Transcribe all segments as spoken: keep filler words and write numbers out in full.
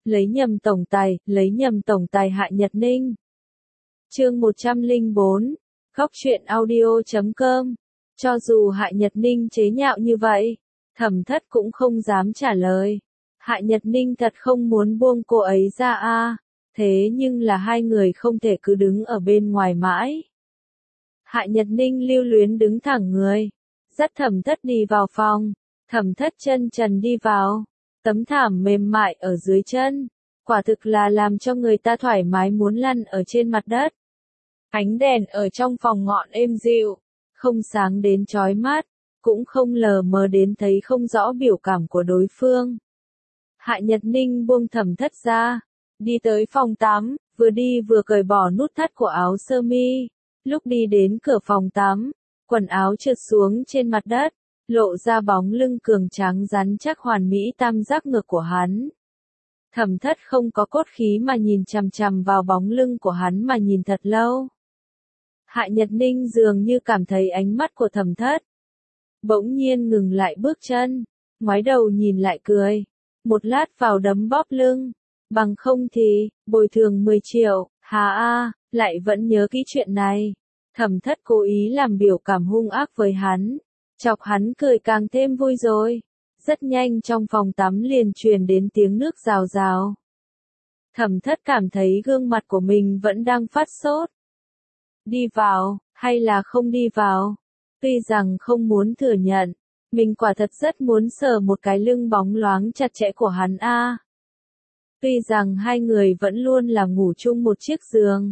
lấy nhầm tổng tài, lấy nhầm tổng tài Hạ Nhật Ninh. Chương một trăm lẻ bốn, Góc truyện audio chấm com. Cho dù Hạ Nhật Ninh chế nhạo như vậy, Thẩm Thất cũng không dám trả lời. Hạ Nhật Ninh thật không muốn buông cô ấy ra a, à, thế nhưng là hai người không thể cứ đứng ở bên ngoài mãi. Hạ Nhật Ninh lưu luyến đứng thẳng người, dắt Thẩm Thất đi vào phòng. Thẩm Thất chân trần đi vào, tấm thảm mềm mại ở dưới chân, quả thực là làm cho người ta thoải mái muốn lăn ở trên mặt đất. Ánh đèn ở trong phòng ngọn êm dịu, không sáng đến chói mắt, cũng không lờ mờ đến thấy không rõ biểu cảm của đối phương. Hạ Nhật Ninh buông Thẩm Thất ra, đi tới phòng tắm, vừa đi vừa cởi bỏ nút thắt của áo sơ mi. Lúc đi đến cửa phòng tắm, quần áo trượt xuống trên mặt đất, lộ ra bóng lưng cường tráng rắn chắc hoàn mỹ tam giác ngực của hắn. Thẩm Thất không có cốt khí mà nhìn chằm chằm vào bóng lưng của hắn mà nhìn thật lâu. Hạ Nhật Ninh dường như cảm thấy ánh mắt của Thẩm Thất. Bỗng nhiên ngừng lại bước chân, ngoái đầu nhìn lại cười. Một lát vào đấm bóp lưng. Bằng không thì, bồi thường mười triệu, hà a, lại vẫn nhớ kỹ chuyện này. Thẩm Thất cố ý làm biểu cảm hung ác với hắn. Chọc hắn cười càng thêm vui rồi. Rất nhanh trong phòng tắm liền truyền đến tiếng nước rào rào. Thẩm Thất cảm thấy gương mặt của mình vẫn đang phát sốt. Đi vào, hay là không đi vào? Tuy rằng không muốn thừa nhận, mình quả thật rất muốn sờ một cái lưng bóng loáng chặt chẽ của hắn a. À. Tuy rằng hai người vẫn luôn là ngủ chung một chiếc giường.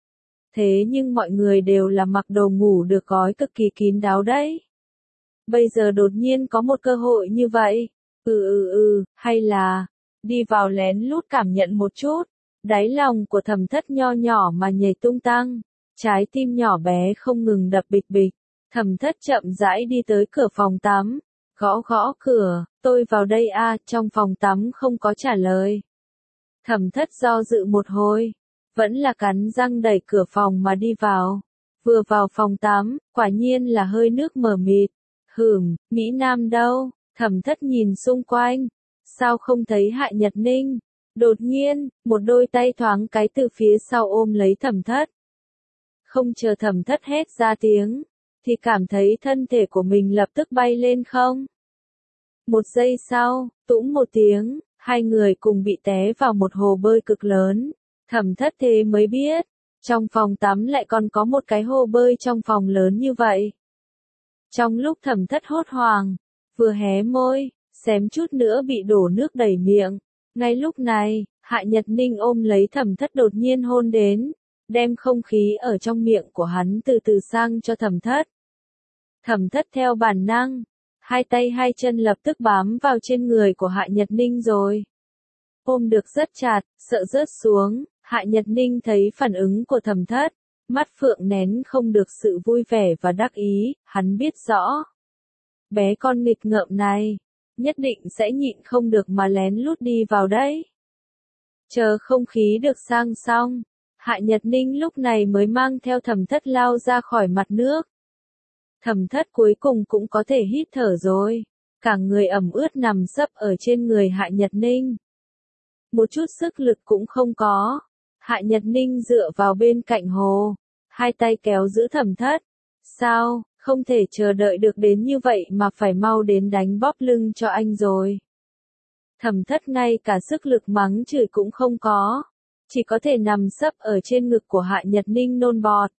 Thế nhưng mọi người đều là mặc đồ ngủ được gói cực kỳ kín đáo đấy. Bây giờ đột nhiên có một cơ hội như vậy. Ừ ừ ừ, hay là, đi vào lén lút cảm nhận một chút. Đáy lòng của Thẩm Thất nho nhỏ mà nhảy tung tăng. Trái tim nhỏ bé không ngừng đập bịch bịch. Thẩm Thất chậm rãi đi tới cửa phòng tắm. Gõ gõ cửa, tôi vào đây a. À, trong phòng tắm không có trả lời. Thẩm Thất do dự một hồi. Vẫn là cắn răng đẩy cửa phòng mà đi vào. Vừa vào phòng tắm, quả nhiên là hơi nước mờ mịt. Hửm, Mỹ Nam đâu? Thẩm Thất nhìn xung quanh. Sao không thấy Hạ Nhật Ninh? Đột nhiên, một đôi tay thoáng cái từ phía sau ôm lấy Thẩm Thất. Không chờ Thẩm Thất hét ra tiếng, thì cảm thấy thân thể của mình lập tức bay lên không. Một giây sau, tũm một tiếng, hai người cùng bị té vào một hồ bơi cực lớn. Thẩm Thất thế mới biết, trong phòng tắm lại còn có một cái hồ bơi trong phòng lớn như vậy. Trong lúc Thẩm Thất hốt hoảng, vừa hé môi, xém chút nữa bị đổ nước đầy miệng. Ngay lúc này, Hạ Nhật Ninh ôm lấy Thẩm Thất đột nhiên hôn đến, đem không khí ở trong miệng của hắn từ từ sang cho Thẩm Thất. Thẩm Thất theo bản năng, hai tay hai chân lập tức bám vào trên người của Hạ Nhật Ninh rồi. Ôm được rất chặt, sợ rớt xuống, Hạ Nhật Ninh thấy phản ứng của Thẩm Thất, mắt phượng nén không được sự vui vẻ và đắc ý, hắn biết rõ. Bé con nghịch ngợm này, nhất định sẽ nhịn không được mà lén lút đi vào đấy. Chờ không khí được sang xong, Hạ Nhật Ninh lúc này mới mang theo Thẩm Thất lao ra khỏi mặt nước. Thẩm Thất cuối cùng cũng có thể hít thở rồi, cả người ẩm ướt nằm sấp ở trên người Hạ Nhật Ninh. Một chút sức lực cũng không có. Hạ Nhật Ninh dựa vào bên cạnh hồ, hai tay kéo giữ Thẩm Thất. Sao, không thể chờ đợi được đến như vậy mà phải mau đến đánh bóp lưng cho anh rồi. Thẩm Thất ngay cả sức lực mắng chửi cũng không có, chỉ có thể nằm sấp ở trên ngực của Hạ Nhật Ninh nôn bọt.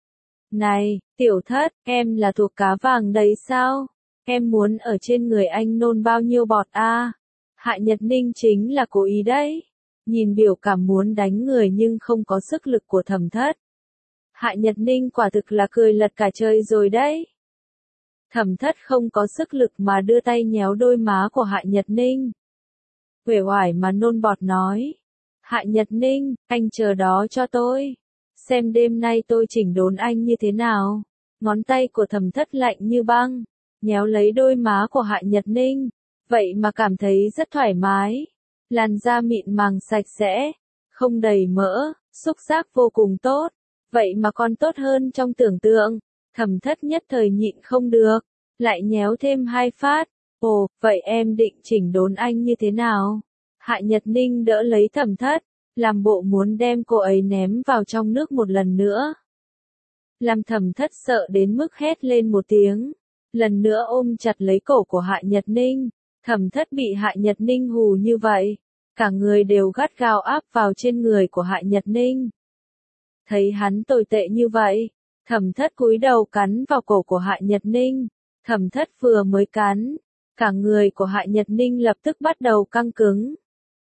Này, Tiểu Thất, em là thuộc cá vàng đấy sao? Em muốn ở trên người anh nôn bao nhiêu bọt a? À? Hạ Nhật Ninh chính là cố ý đấy. Nhìn biểu cảm muốn đánh người nhưng không có sức lực của Thẩm Thất. Hạ Nhật Ninh quả thực là cười lật cả trời rồi đấy. Thẩm Thất không có sức lực mà đưa tay nhéo đôi má của Hạ Nhật Ninh. Uể oải mà nôn bọt nói. Hạ Nhật Ninh, anh chờ đó cho tôi. Xem đêm nay tôi chỉnh đốn anh như thế nào. Ngón tay của Thẩm Thất lạnh như băng, nhéo lấy đôi má của Hạ Nhật Ninh. Vậy mà cảm thấy rất thoải mái. Làn da mịn màng sạch sẽ, không đầy mỡ, xúc giác vô cùng tốt. Vậy mà còn tốt hơn trong tưởng tượng. Thẩm Thất nhất thời nhịn không được, lại nhéo thêm hai phát. Ồ, vậy em định chỉnh đốn anh như thế nào? Hạ Nhật Ninh đỡ lấy Thẩm Thất, làm bộ muốn đem cô ấy ném vào trong nước một lần nữa. Làm Thẩm Thất sợ đến mức hét lên một tiếng, lần nữa ôm chặt lấy cổ của Hạ Nhật Ninh. Thẩm Thất bị Hạ Nhật Ninh hù như vậy, cả người đều gắt gao áp vào trên người của Hạ Nhật Ninh. Thấy hắn tồi tệ như vậy, Thẩm Thất cúi đầu cắn vào cổ của Hạ Nhật Ninh. Thẩm Thất vừa mới cắn, cả người của Hạ Nhật Ninh lập tức bắt đầu căng cứng.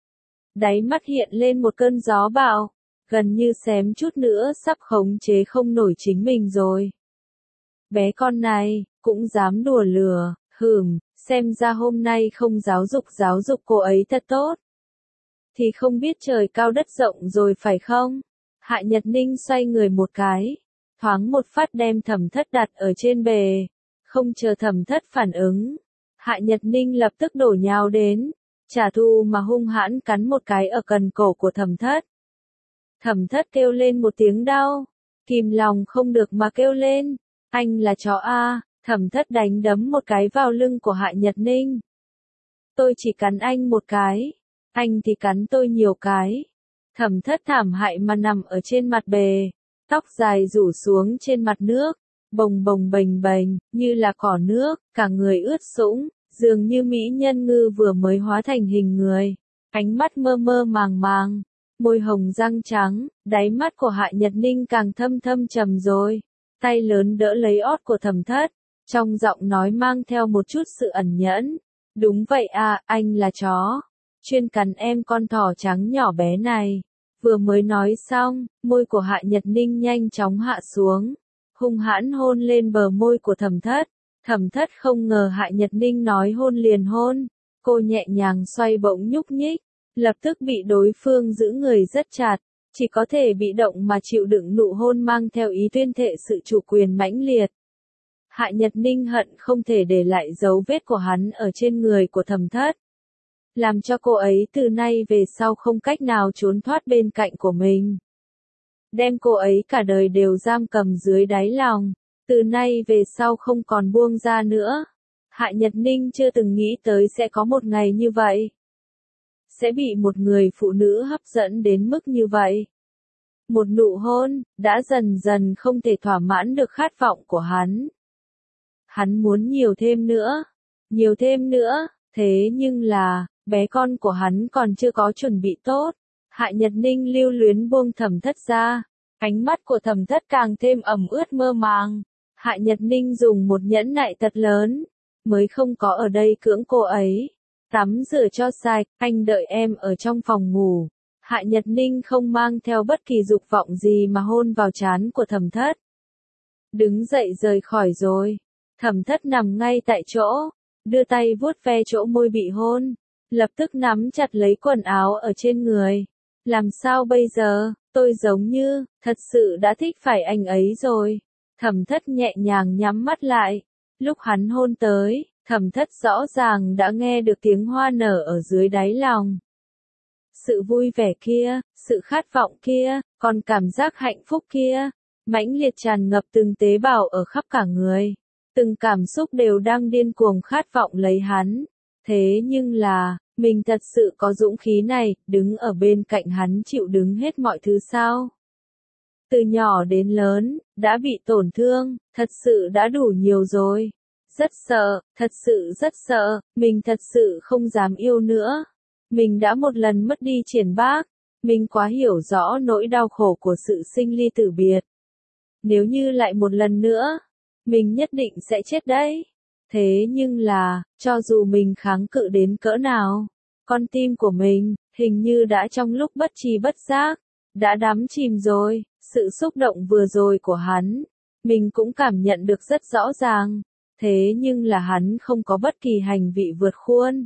Đáy mắt hiện lên một cơn gió bão, gần như xém chút nữa sắp khống chế không nổi chính mình rồi. Bé con này, cũng dám đùa lừa, hừm, xem ra hôm nay không giáo dục giáo dục cô ấy thật tốt. Thì không biết trời cao đất rộng rồi phải không? Hạ Nhật Ninh xoay người một cái, thoáng một phát đem Thẩm Thất đặt ở trên bề, không chờ Thẩm Thất phản ứng. Hạ Nhật Ninh lập tức đổ nhào đến, trả thù mà hung hãn cắn một cái ở cần cổ của Thẩm Thất. Thẩm Thất kêu lên một tiếng đau, kìm lòng không được mà kêu lên, anh là chó a. Thẩm Thất đánh đấm một cái vào lưng của Hạ Nhật Ninh. Tôi chỉ cắn anh một cái, anh thì cắn tôi nhiều cái. Thẩm Thất thảm hại mà nằm ở trên mặt bề, tóc dài rủ xuống trên mặt nước, bồng bồng bềnh bềnh, như là cỏ nước, cả người ướt sũng, dường như mỹ nhân ngư vừa mới hóa thành hình người. Ánh mắt mơ mơ màng màng, môi hồng răng trắng, đáy mắt của Hạ Nhật Ninh càng thâm thâm trầm rồi. Tay lớn đỡ lấy ót của Thẩm Thất, trong giọng nói mang theo một chút sự ẩn nhẫn. Đúng vậy à, anh là chó, chuyên cắn em con thỏ trắng nhỏ bé này. Vừa mới nói xong, môi của Hạ Nhật Ninh nhanh chóng hạ xuống, hung hãn hôn lên bờ môi của Thẩm Thất. Thẩm Thất không ngờ Hạ Nhật Ninh nói hôn liền hôn, cô nhẹ nhàng xoay bỗng nhúc nhích, lập tức bị đối phương giữ người rất chặt, chỉ có thể bị động mà chịu đựng nụ hôn mang theo ý tuyên thệ sự chủ quyền mãnh liệt. Hạ Nhật Ninh hận không thể để lại dấu vết của hắn ở trên người của Thẩm Thất, làm cho cô ấy từ nay về sau không cách nào trốn thoát bên cạnh của mình. Đem cô ấy cả đời đều giam cầm dưới đáy lòng, từ nay về sau không còn buông ra nữa. Hạ Nhật Ninh chưa từng nghĩ tới sẽ có một ngày như vậy. Sẽ bị một người phụ nữ hấp dẫn đến mức như vậy. Một nụ hôn, đã dần dần không thể thỏa mãn được khát vọng của hắn. Hắn muốn nhiều thêm nữa, nhiều thêm nữa, thế nhưng là, bé con của hắn còn chưa có chuẩn bị tốt. Hạ Nhật Ninh lưu luyến buông Thẩm Thất ra, ánh mắt của Thẩm Thất càng thêm ẩm ướt mơ màng. Hạ Nhật Ninh dùng một nhẫn nại thật lớn, mới không có ở đây cưỡng cô ấy. Tắm rửa cho sạch, anh đợi em ở trong phòng ngủ. Hạ Nhật Ninh không mang theo bất kỳ dục vọng gì mà hôn vào trán của Thẩm Thất. Đứng dậy rời khỏi rồi. Thẩm Thất nằm ngay tại chỗ, đưa tay vuốt ve chỗ môi bị hôn, lập tức nắm chặt lấy quần áo ở trên người. Làm sao bây giờ, tôi giống như, thật sự đã thích phải anh ấy rồi. Thẩm Thất nhẹ nhàng nhắm mắt lại. Lúc hắn hôn tới, Thẩm Thất rõ ràng đã nghe được tiếng hoa nở ở dưới đáy lòng. Sự vui vẻ kia, sự khát vọng kia, còn cảm giác hạnh phúc kia, mãnh liệt tràn ngập từng tế bào ở khắp cả người. Từng cảm xúc đều đang điên cuồng khát vọng lấy hắn. Thế nhưng là, mình thật sự có dũng khí này, đứng ở bên cạnh hắn chịu đứng hết mọi thứ sao? Từ nhỏ đến lớn, đã bị tổn thương, thật sự đã đủ nhiều rồi. Rất sợ, thật sự rất sợ, mình thật sự không dám yêu nữa. Mình đã một lần mất đi Triển Bác, mình quá hiểu rõ nỗi đau khổ của sự sinh ly tử biệt. Nếu như lại một lần nữa, mình nhất định sẽ chết đấy. Thế nhưng là, cho dù mình kháng cự đến cỡ nào, con tim của mình, hình như đã trong lúc bất tri bất giác, đã đắm chìm rồi. Sự xúc động vừa rồi của hắn, mình cũng cảm nhận được rất rõ ràng. Thế nhưng là hắn không có bất kỳ hành vị vượt khuôn.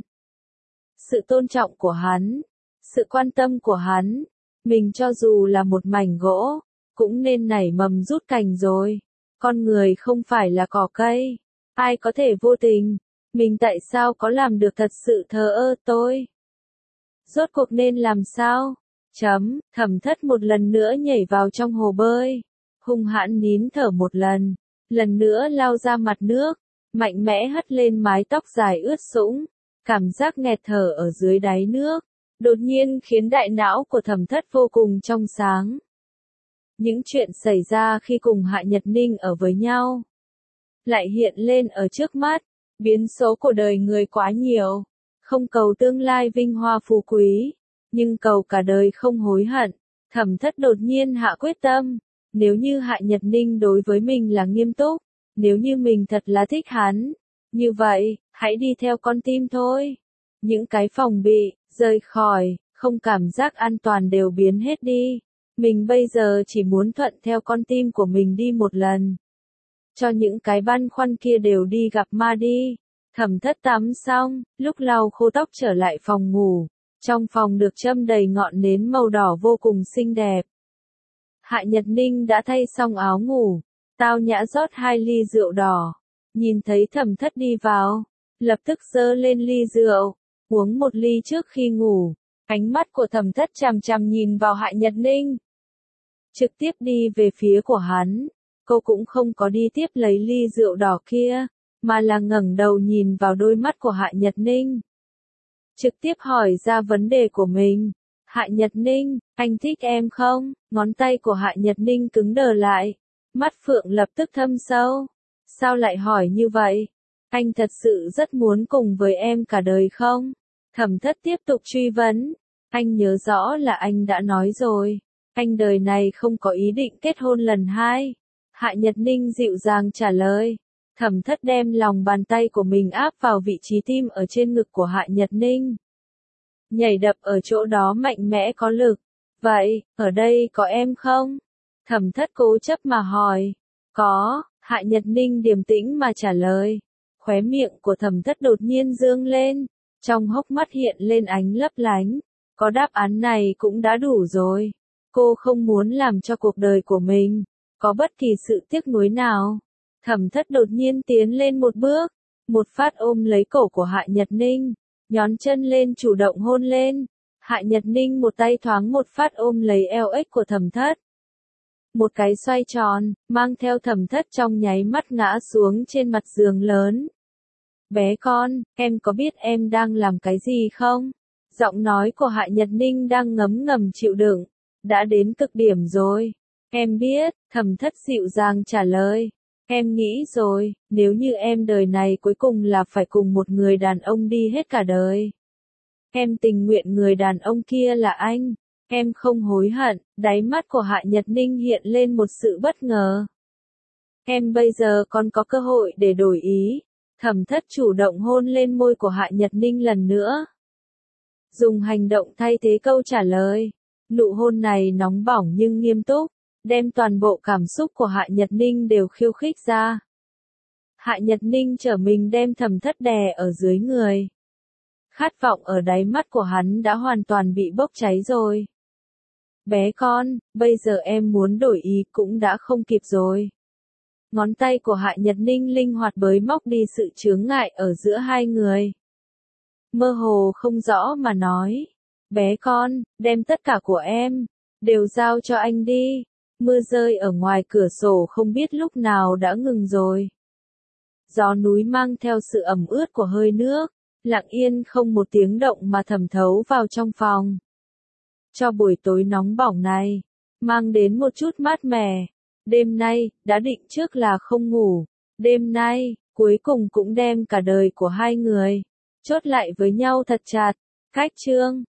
Sự tôn trọng của hắn, sự quan tâm của hắn, mình cho dù là một mảnh gỗ, cũng nên nảy mầm rút cành rồi. Con người không phải là cỏ cây, ai có thể vô tình, mình tại sao có làm được thật sự thờ ơ tôi? Rốt cuộc nên làm sao? Chấm, Thẩm Thất một lần nữa nhảy vào trong hồ bơi, hung hãn nín thở một lần, lần nữa lao ra mặt nước, mạnh mẽ hất lên mái tóc dài ướt sũng, cảm giác nghẹt thở ở dưới đáy nước, đột nhiên khiến đại não của Thẩm Thất vô cùng trong sáng. Những chuyện xảy ra khi cùng Hạ Nhật Ninh ở với nhau, lại hiện lên ở trước mắt, biến số của đời người quá nhiều, không cầu tương lai vinh hoa phú quý, nhưng cầu cả đời không hối hận. Thẩm Thất đột nhiên hạ quyết tâm, nếu như Hạ Nhật Ninh đối với mình là nghiêm túc, nếu như mình thật là thích hắn, như vậy, hãy đi theo con tim thôi. Những cái phòng bị, rời khỏi, không cảm giác an toàn đều biến hết đi. Mình bây giờ chỉ muốn thuận theo con tim của mình đi một lần. Cho những cái băn khoăn kia đều đi gặp ma đi. Thẩm Thất tắm xong, lúc lau khô tóc trở lại phòng ngủ. Trong phòng được châm đầy ngọn nến màu đỏ vô cùng xinh đẹp. Hạ Nhật Ninh đã thay xong áo ngủ, tao nhã rót hai ly rượu đỏ. Nhìn thấy Thẩm Thất đi vào, lập tức giơ lên ly rượu, uống một ly trước khi ngủ. Ánh mắt của Thẩm Thất chằm chằm nhìn vào Hạ Nhật Ninh. Trực tiếp đi về phía của hắn, cô cũng không có đi tiếp lấy ly rượu đỏ kia, mà là ngẩng đầu nhìn vào đôi mắt của Hạ Nhật Ninh. Trực tiếp hỏi ra vấn đề của mình. Hạ Nhật Ninh, anh thích em không? Ngón tay của Hạ Nhật Ninh cứng đờ lại. Mắt phượng lập tức thâm sâu. Sao lại hỏi như vậy? Anh thật sự rất muốn cùng với em cả đời không? Thẩm Thất tiếp tục truy vấn. Anh nhớ rõ là anh đã nói rồi. Anh đời này không có ý định kết hôn lần hai. Hạ Nhật Ninh dịu dàng trả lời. Thẩm Thất đem lòng bàn tay của mình áp vào vị trí tim ở trên ngực của Hạ Nhật Ninh. Nhảy đập ở chỗ đó mạnh mẽ có lực. Vậy, ở đây có em không? Thẩm Thất cố chấp mà hỏi. Có, Hạ Nhật Ninh điềm tĩnh mà trả lời. Khóe miệng của Thẩm Thất đột nhiên dương lên. Trong hốc mắt hiện lên ánh lấp lánh. Có đáp án này cũng đã đủ rồi. Cô không muốn làm cho cuộc đời của mình có bất kỳ sự tiếc nuối nào. Thẩm Thất đột nhiên tiến lên một bước, một phát ôm lấy cổ của Hạ Nhật Ninh, nhón chân lên chủ động hôn lên. Hạ Nhật Ninh một tay thoáng một phát ôm lấy eo ếch của Thẩm Thất. Một cái xoay tròn, mang theo Thẩm Thất trong nháy mắt ngã xuống trên mặt giường lớn. Bé con, em có biết em đang làm cái gì không? Giọng nói của Hạ Nhật Ninh đang ngấm ngầm chịu đựng. Đã đến cực điểm rồi. Em biết, Thẩm Thất dịu dàng trả lời. Em nghĩ rồi, nếu như em đời này cuối cùng là phải cùng một người đàn ông đi hết cả đời. Em tình nguyện người đàn ông kia là anh. Em không hối hận. Đáy mắt của Hạ Nhật Ninh hiện lên một sự bất ngờ. Em bây giờ còn có cơ hội để đổi ý. Thẩm Thất chủ động hôn lên môi của Hạ Nhật Ninh lần nữa. Dùng hành động thay thế câu trả lời. Nụ hôn này nóng bỏng nhưng nghiêm túc, đem toàn bộ cảm xúc của Hạ Nhật Ninh đều khiêu khích ra. Hạ Nhật Ninh trở mình đem Thẩm Thất đè ở dưới người. Khát vọng ở đáy mắt của hắn đã hoàn toàn bị bốc cháy rồi. Bé con, bây giờ em muốn đổi ý cũng đã không kịp rồi. Ngón tay của Hạ Nhật Ninh linh hoạt bới móc đi sự chướng ngại ở giữa hai người. Mơ hồ không rõ mà nói. Bé con, đem tất cả của em, đều giao cho anh đi. Mưa rơi ở ngoài cửa sổ không biết lúc nào đã ngừng rồi. Gió núi mang theo sự ẩm ướt của hơi nước, lặng yên không một tiếng động mà thẩm thấu vào trong phòng. Cho buổi tối nóng bỏng này, mang đến một chút mát mẻ. Đêm nay, đã định trước là không ngủ. Đêm nay, cuối cùng cũng đem cả đời của hai người chốt lại với nhau thật chặt. Cách chương